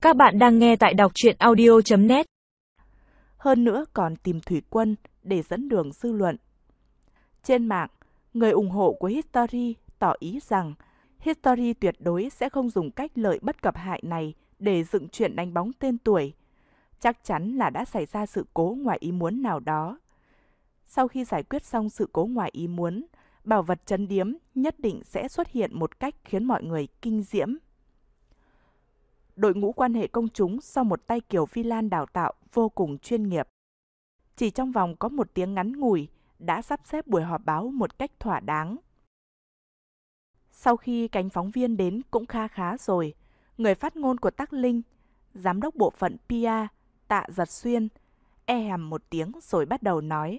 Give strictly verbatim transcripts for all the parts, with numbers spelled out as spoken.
Các bạn đang nghe tại đọc truyện audio chấm net. Hơn nữa còn tìm thủy quân để dẫn đường dư luận. Trên mạng, người ủng hộ của History tỏ ý rằng History tuyệt đối sẽ không dùng cách lợi bất cập hại này để dựng chuyện đánh bóng tên tuổi. Chắc chắn là đã xảy ra sự cố ngoài ý muốn nào đó. Sau khi giải quyết xong sự cố ngoài ý muốn, bảo vật trấn điếm nhất định sẽ xuất hiện một cách khiến mọi người kinh diễm. Đội ngũ quan hệ công chúng do một tay Kiều Phi Lan đào tạo vô cùng chuyên nghiệp. Chỉ trong vòng có một tiếng ngắn ngủi đã sắp xếp buổi họp báo một cách thỏa đáng. Sau khi cánh phóng viên đến cũng kha khá rồi, người phát ngôn của Tắc Linh, giám đốc bộ phận pê e, Tạ Giật Xuyên, e hèm một tiếng rồi bắt đầu nói.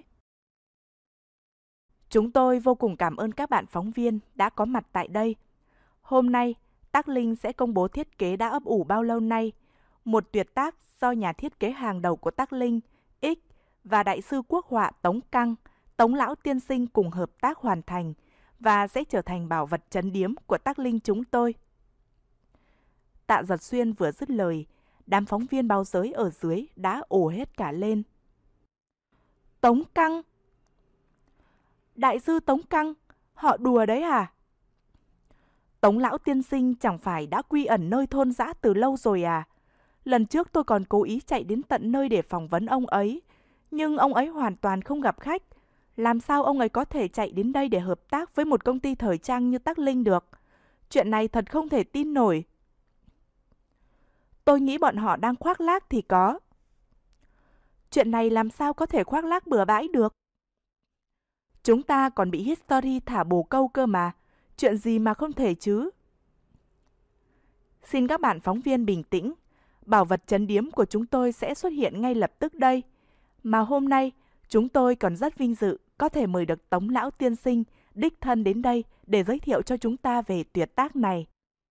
Chúng tôi vô cùng cảm ơn các bạn phóng viên đã có mặt tại đây. Hôm nay, Tắc Linh sẽ công bố thiết kế đã ấp ủ bao lâu nay, một tuyệt tác do nhà thiết kế hàng đầu của Tắc Linh, X và đại sư quốc họa Tống Căng, Tống Lão Tiên Sinh cùng hợp tác hoàn thành và sẽ trở thành bảo vật trấn điếm của Tắc Linh chúng tôi. Tạ Giật Xuyên vừa dứt lời, đám phóng viên báo giới ở dưới đã ồ hết cả lên. Tống Căng! Đại sư Tống Căng, họ đùa đấy à? Tống Lão Tiên Sinh chẳng phải đã quy ẩn nơi thôn dã từ lâu rồi à? Lần trước tôi còn cố ý chạy đến tận nơi để phỏng vấn ông ấy, nhưng ông ấy hoàn toàn không gặp khách. Làm sao ông ấy có thể chạy đến đây để hợp tác với một công ty thời trang như Tắc Linh được? Chuyện này thật không thể tin nổi. Tôi nghĩ bọn họ đang khoác lác thì có. Chuyện này làm sao có thể khoác lác bừa bãi được? Chúng ta còn bị History thả bồ câu cơ mà. Chuyện gì mà không thể chứ? Xin các bạn phóng viên bình tĩnh. Bảo vật trấn điếm của chúng tôi sẽ xuất hiện ngay lập tức đây. Mà hôm nay, chúng tôi còn rất vinh dự có thể mời được Tống Lão Tiên Sinh đích thân đến đây để giới thiệu cho chúng ta về tuyệt tác này.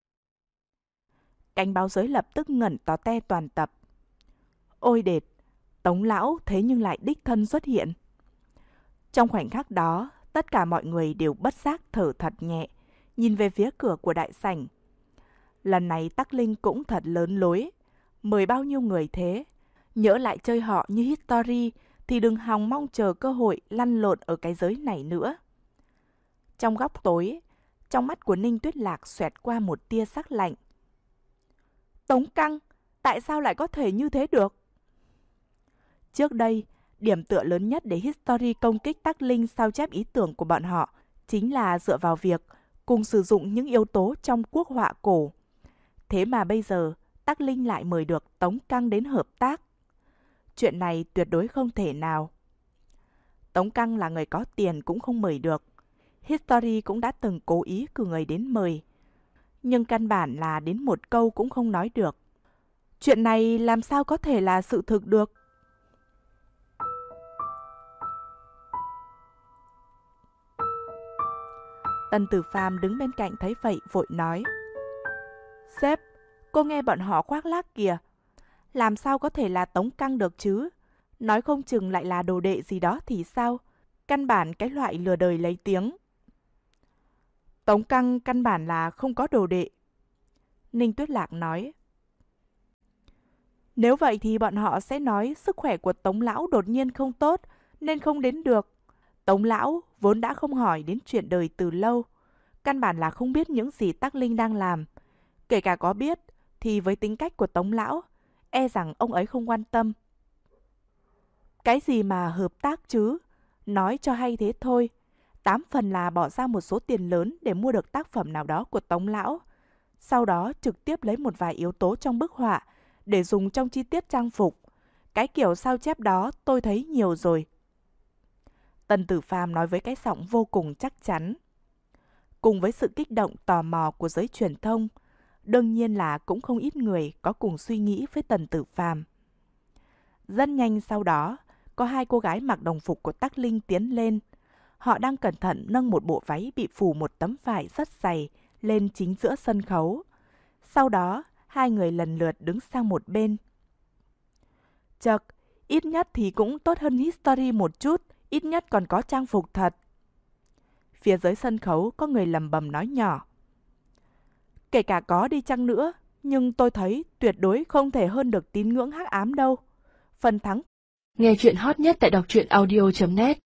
Cánh báo giới lập tức ngẩn tó te toàn tập. Ôi đệt, Tống Lão thế nhưng lại đích thân xuất hiện. Trong khoảnh khắc đó, tất cả mọi người đều bất giác thở thật nhẹ, nhìn về phía cửa của đại sảnh. Lần này Tắc Linh cũng thật lớn lối. Mời bao nhiêu người thế? Nhỡ lại chơi họ như History thì đừng hòng mong chờ cơ hội lăn lộn ở cái giới này nữa. Trong góc tối, trong mắt của Ninh Tuyết Lạc xoẹt qua một tia sắc lạnh. Tống Căng, tại sao lại có thể như thế được? Trước đây, điểm tựa lớn nhất để History công kích Tắc Linh sao chép ý tưởng của bọn họ chính là dựa vào việc cùng sử dụng những yếu tố trong quốc họa cổ. Thế mà bây giờ, Tắc Linh lại mời được Tống Căng đến hợp tác. Chuyện này tuyệt đối không thể nào. Tống Căng là người có tiền cũng không mời được. History cũng đã từng cố ý cử người đến mời. Nhưng căn bản là đến một câu cũng không nói được. Chuyện này làm sao có thể là sự thực được? Tần Tử Phàm đứng bên cạnh thấy vậy vội nói. Sếp, cô nghe bọn họ khoác lác kìa. Làm sao có thể là Tống Căng được chứ? Nói không chừng lại là đồ đệ gì đó thì sao? Căn bản cái loại lừa đời lấy tiếng. Tống Căng căn bản là không có đồ đệ. Ninh Tuyết Lạc nói. Nếu vậy thì bọn họ sẽ nói sức khỏe của Tống Lão đột nhiên không tốt nên không đến được. Tống Lão vốn đã không hỏi đến chuyện đời từ lâu. Căn bản là không biết những gì Tắc Linh đang làm. Kể cả có biết thì với tính cách của Tống Lão, e rằng ông ấy không quan tâm. Cái gì mà hợp tác chứ? Nói cho hay thế thôi. Tám phần là bỏ ra một số tiền lớn để mua được tác phẩm nào đó của Tống Lão. Sau đó trực tiếp lấy một vài yếu tố trong bức họa để dùng trong chi tiết trang phục. Cái kiểu sao chép đó tôi thấy nhiều rồi. Tần Tử Phàm nói với cái giọng vô cùng chắc chắn. Cùng với sự kích động tò mò của giới truyền thông, đương nhiên là cũng không ít người có cùng suy nghĩ với Tần Tử Phàm. Rất nhanh sau đó, có hai cô gái mặc đồng phục của Tắc Linh tiến lên. Họ đang cẩn thận nâng một bộ váy bị phủ một tấm vải rất dày lên chính giữa sân khấu. Sau đó, hai người lần lượt đứng sang một bên. Chậc, ít nhất thì cũng tốt hơn History một chút, ít nhất còn có trang phục thật. Phía dưới sân khấu có người lầm bầm nói nhỏ. Kể cả có đi chăng nữa, nhưng tôi thấy tuyệt đối không thể hơn được tín ngưỡng hắc ám đâu. Phần thắng. Nghe chuyện hot nhất tại đọc truyện audio chấm net